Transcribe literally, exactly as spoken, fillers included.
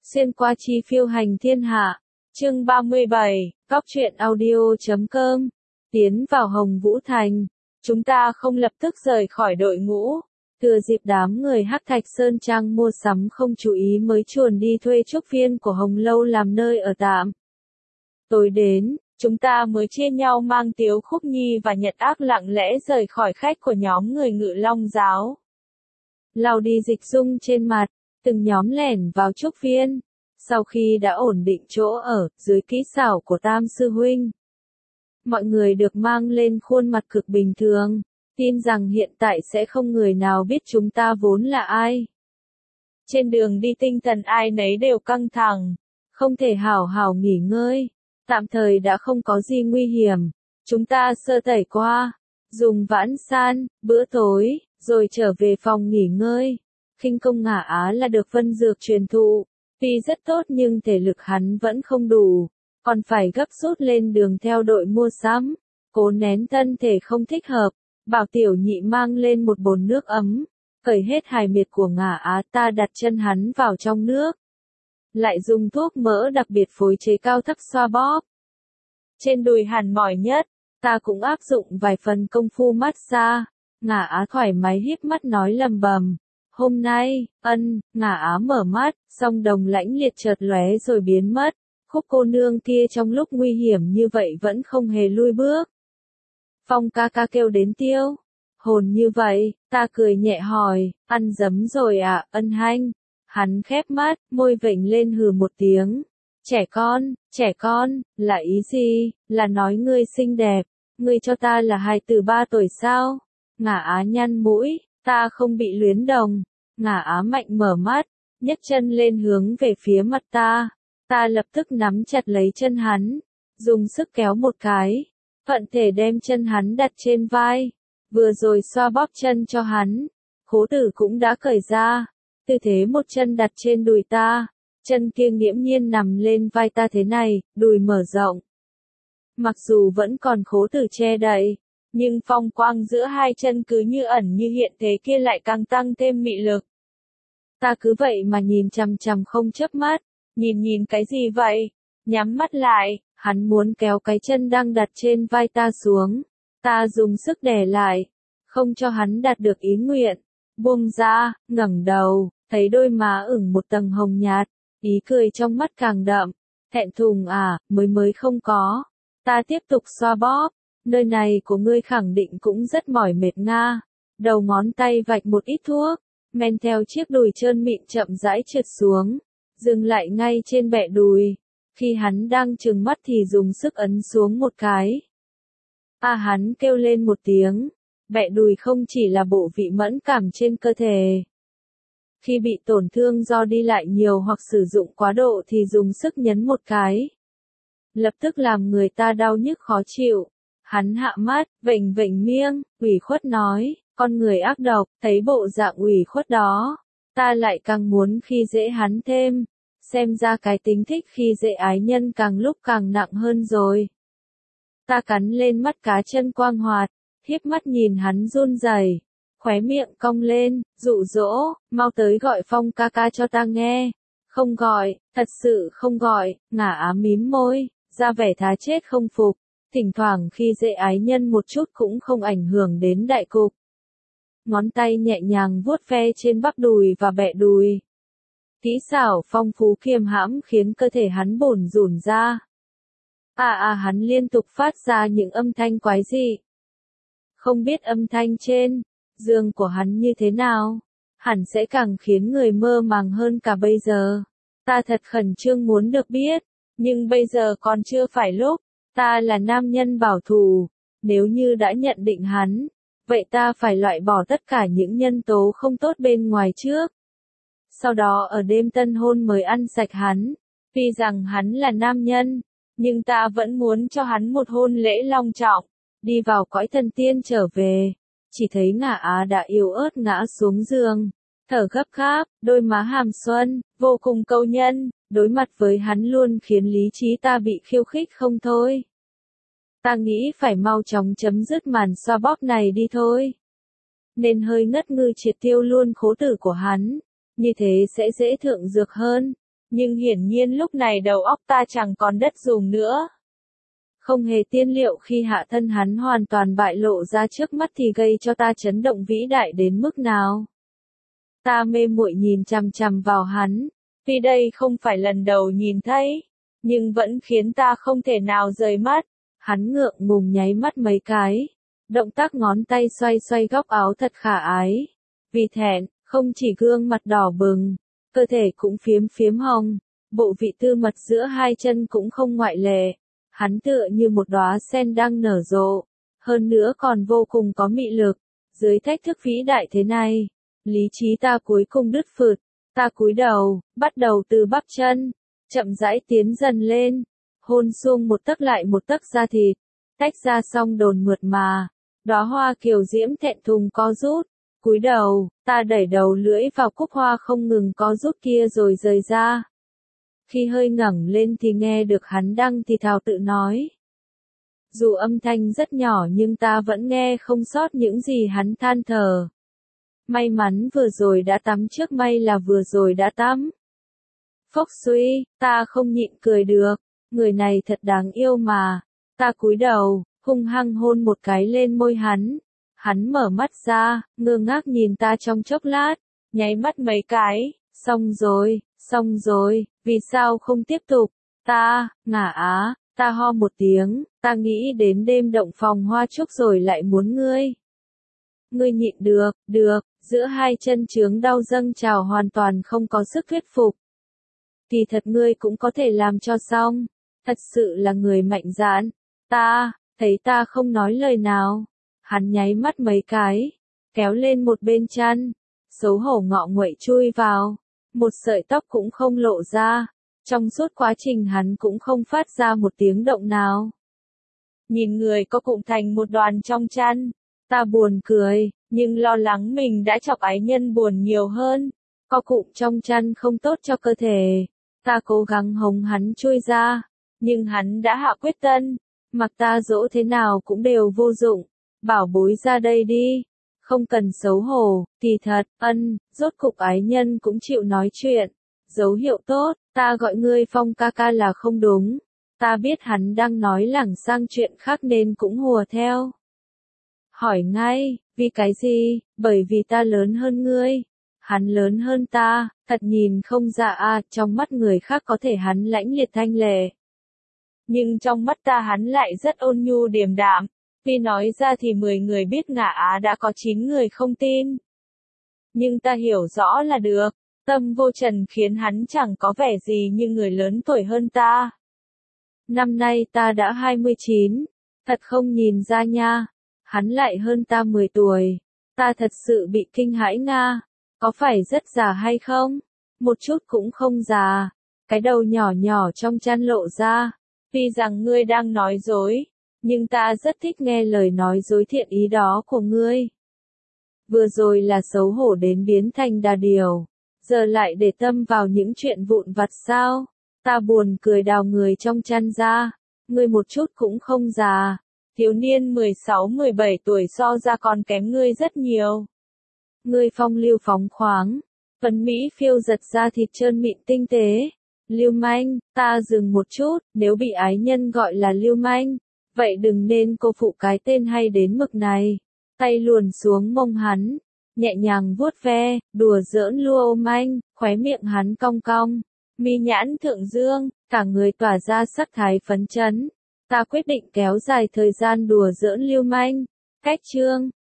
Xuyên qua chi phiêu hành thiên hạ. Chương ba mươi bảy, Cóc truyện audio chấm com. Tiến vào Hồng Vũ Thành. Chúng ta không lập tức rời khỏi đội ngũ. Thừa dịp đám người Hắc Thạch Sơn Trang mua sắm không chú ý mới chuồn đi thuê trúc viên của Hồng Lâu làm nơi ở tạm. Tối đến, chúng ta mới chia nhau mang Tiếu Khúc Nhi và Nhật Ác lặng lẽ rời khỏi khách của nhóm người Ngự Long giáo. Lau đi dịch dung trên mặt, từng nhóm lẻn vào trúc viên. Sau khi đã ổn định chỗ ở, dưới kỹ xảo của Tam Sư Huynh, mọi người được mang lên khuôn mặt cực bình thường, tin rằng hiện tại sẽ không người nào biết chúng ta vốn là ai. Trên đường đi tinh thần ai nấy đều căng thẳng, không thể hảo hảo nghỉ ngơi. Tạm thời đã không có gì nguy hiểm, chúng ta sơ tẩy qua, dùng vãn san, bữa tối, rồi trở về phòng nghỉ ngơi. Khinh công Ngả Á là được Vân Dược truyền thụ, tuy rất tốt nhưng thể lực hắn vẫn không đủ, còn phải gấp rút lên đường theo đội mua sắm. Cố nén thân thể không thích hợp, bảo Tiểu Nhị mang lên một bồn nước ấm, cởi hết hài miệt của Ngả Á, ta đặt chân hắn vào trong nước. Lại dùng thuốc mỡ đặc biệt phối chế cao thấp xoa bóp. Trên đùi hằn mỏi nhất, ta cũng áp dụng vài phần công phu massage. Ngả Á thoải mái híp mắt nói lầm bầm. Hôm nay, ân, Ngả Á mở mắt, song đồng lãnh liệt chợt lóe rồi biến mất. Khúc cô nương kia trong lúc nguy hiểm như vậy vẫn không hề lui bước. Phong ca ca kêu đến Tiêu. Hồn như vậy, ta cười nhẹ hỏi, ăn dấm rồi à, ân hanh. Hắn khép mắt, môi vểnh lên hừ một tiếng. Trẻ con, trẻ con, là ý gì, là nói ngươi xinh đẹp, ngươi cho ta là hài tử ba tuổi sao? Ngả Á nhăn mũi, ta không bị luyến đồng. Ngả Á mạnh mở mắt, nhấc chân lên hướng về phía mặt ta. Ta lập tức nắm chặt lấy chân hắn, dùng sức kéo một cái, thuận thể đem chân hắn đặt trên vai. Vừa rồi xoa bóp chân cho hắn, Khố Tử cũng đã cởi ra. Tư thế một chân đặt trên đùi ta, chân kia nghiễm nhiên nằm lên vai ta thế này, đùi mở rộng. Mặc dù vẫn còn Khố Tử che đậy, nhưng phong quang giữa hai chân cứ như ẩn như hiện thế kia lại càng tăng thêm mị lực. Ta cứ vậy mà nhìn chằm chằm không chớp mắt, nhìn nhìn cái gì vậy? Nhắm mắt lại, hắn muốn kéo cái chân đang đặt trên vai ta xuống. Ta dùng sức đè lại, không cho hắn đạt được ý nguyện. Buông ra, ngẩng đầu, thấy đôi má ửng một tầng hồng nhạt, ý cười trong mắt càng đậm. Thẹn thùng à, mới mới không có. Ta tiếp tục xoa bóp, nơi này của ngươi khẳng định cũng rất mỏi mệt nga. Đầu ngón tay vạch một ít thuốc, men theo chiếc đùi trơn mịn chậm rãi trượt xuống, dừng lại ngay trên bẹ đùi. Khi hắn đang trừng mắt thì dùng sức ấn xuống một cái. À, hắn kêu lên một tiếng. Bẹ đùi không chỉ là bộ vị mẫn cảm trên cơ thể. Khi bị tổn thương do đi lại nhiều hoặc sử dụng quá độ thì dùng sức nhấn một cái, lập tức làm người ta đau nhức khó chịu. Hắn hạ mắt, vểnh vểnh miệng, ủy khuất nói, con người ác độc, thấy bộ dạng ủy khuất đó, ta lại càng muốn khi dễ hắn thêm. Xem ra cái tính thích khi dễ ái nhân càng lúc càng nặng hơn rồi. Ta cắn lên mắt cá chân quang hoạt, hiếp mắt nhìn hắn run rẩy, khóe miệng cong lên, dụ dỗ, mau tới gọi Phong ca ca cho ta nghe. Không gọi, thật sự không gọi. Ngả Á mím môi, ra vẻ thà chết không phục, thỉnh thoảng khi dễ ái nhân một chút cũng không ảnh hưởng đến đại cục. Ngón tay nhẹ nhàng vuốt ve trên bắp đùi và bẹ đùi. Kỹ xảo phong phú kiềm hãm khiến cơ thể hắn bồn rủn ra. À à, hắn liên tục phát ra những âm thanh quái dị. Không biết âm thanh trên giường của hắn như thế nào, hẳn sẽ càng khiến người mơ màng hơn cả bây giờ. Ta thật khẩn trương muốn được biết, nhưng bây giờ còn chưa phải lúc. Ta là nam nhân bảo thủ, nếu như đã nhận định hắn, vậy ta phải loại bỏ tất cả những nhân tố không tốt bên ngoài trước. Sau đó ở đêm tân hôn mới ăn sạch hắn. Tuy rằng hắn là nam nhân, nhưng ta vẫn muốn cho hắn một hôn lễ long trọng, đi vào cõi thần tiên trở về. Chỉ thấy Ngả Á đã yếu ớt ngã xuống giường, thở gấp gáp, đôi má hàm xuân, vô cùng câu nhân, đối mặt với hắn luôn khiến lý trí ta bị khiêu khích không thôi. Ta nghĩ phải mau chóng chấm dứt màn xoa bóp này đi thôi. Nên hơi ngất ngư triệt tiêu luôn Khố Tử của hắn, như thế sẽ dễ thượng dược hơn. Nhưng hiển nhiên lúc này đầu óc ta chẳng còn đất dùng nữa. Không hề tiên liệu khi hạ thân hắn hoàn toàn bại lộ ra trước mắt thì gây cho ta chấn động vĩ đại đến mức nào. Ta mê muội nhìn chằm chằm vào hắn, tuy đây không phải lần đầu nhìn thấy, nhưng vẫn khiến ta không thể nào rời mắt. Hắn ngượng ngùng nháy mắt mấy cái, động tác ngón tay xoay xoay góc áo thật khả ái. Vì thẹn, không chỉ gương mặt đỏ bừng, cơ thể cũng phiếm phiếm hồng, bộ vị tư mật giữa hai chân cũng không ngoại lệ. Hắn tựa như một đóa sen đang nở rộ, hơn nữa còn vô cùng có mị lực. Dưới thách thức vĩ đại thế này, lý trí ta cuối cùng đứt phượt, ta cúi đầu, bắt đầu từ bắp chân, chậm rãi tiến dần lên, hôn xuống một tấc lại một tấc da thịt, tách ra xong đồn mượt mà, đóa hoa kiều diễm thẹn thùng co rút, cúi đầu, ta đẩy đầu lưỡi vào cúc hoa không ngừng co rút kia rồi rời ra. Khi hơi ngẩng lên thì nghe được hắn đang thì thào tự nói. Dù âm thanh rất nhỏ nhưng ta vẫn nghe không sót những gì hắn than thở. May mắn vừa rồi đã tắm trước, may là vừa rồi đã tắm. Phốc suy, ta không nhịn cười được, người này thật đáng yêu mà. Ta cúi đầu, hung hăng hôn một cái lên môi hắn. Hắn mở mắt ra, ngơ ngác nhìn ta trong chốc lát, nháy mắt mấy cái, xong rồi, xong rồi, vì sao không tiếp tục? Ta, ngả á, ta ho một tiếng, ta nghĩ đến đêm động phòng hoa trúc rồi lại muốn ngươi. Ngươi nhịn được, được, giữa hai chân chướng đau dâng trào hoàn toàn không có sức thuyết phục. Kỳ thật ngươi cũng có thể làm cho xong, thật sự là người mạnh dạn. Ta, thấy ta không nói lời nào, hắn nháy mắt mấy cái, kéo lên một bên chăn, xấu hổ ngọ nguậy chui vào, một sợi tóc cũng không lộ ra, trong suốt quá trình hắn cũng không phát ra một tiếng động nào. Nhìn người có cụm thành một đoàn trong chăn, ta buồn cười, nhưng lo lắng mình đã chọc ái nhân buồn nhiều hơn. Co cụm trong chăn không tốt cho cơ thể. Ta cố gắng hống hắn chui ra, nhưng hắn đã hạ quyết tâm, mặc ta dỗ thế nào cũng đều vô dụng. Bảo bối ra đây đi, không cần xấu hổ, kỳ thật, ân, rốt cục ái nhân cũng chịu nói chuyện. Dấu hiệu tốt, ta gọi ngươi Phong ca ca là không đúng. Ta biết hắn đang nói lảng sang chuyện khác nên cũng hùa theo. Hỏi ngay, vì cái gì? Bởi vì ta lớn hơn ngươi. Hắn lớn hơn ta, thật nhìn không ra à, trong mắt người khác có thể hắn lãnh liệt thanh lệ. Nhưng trong mắt ta hắn lại rất ôn nhu điềm đạm. Vì nói ra thì mười người biết ngả á đã có chín người không tin. Nhưng ta hiểu rõ là được, tâm vô trần khiến hắn chẳng có vẻ gì như người lớn tuổi hơn ta. Năm nay ta đã hai mươi chín, thật không nhìn ra nha, hắn lại hơn ta mười tuổi, ta thật sự bị kinh hãi nga, có phải rất già hay không? Một chút cũng không già, cái đầu nhỏ nhỏ trong chăn lộ ra, tuy rằng ngươi đang nói dối, nhưng ta rất thích nghe lời nói dối thiện ý đó của ngươi. Vừa rồi là xấu hổ đến biến thành đà điều, giờ lại để tâm vào những chuyện vụn vặt sao? Ta buồn cười đào người trong chăn ra, ngươi một chút cũng không già, thiếu niên mười sáu mười bảy tuổi so ra còn kém ngươi rất nhiều. Ngươi phong lưu phóng khoáng, phấn mỹ phiêu giật ra thịt trơn mịn tinh tế. Lưu manh, ta dừng một chút, nếu bị ái nhân gọi là lưu manh, vậy đừng nên cô phụ cái tên hay đến mực này. Tay luồn xuống mông hắn, nhẹ nhàng vuốt ve, đùa giỡn lua ôm anh, khóe miệng hắn cong cong, mi nhãn thượng dương, cả người tỏa ra sắc thái phấn chấn. Ta quyết định kéo dài thời gian đùa giỡn lưu manh. Cách chương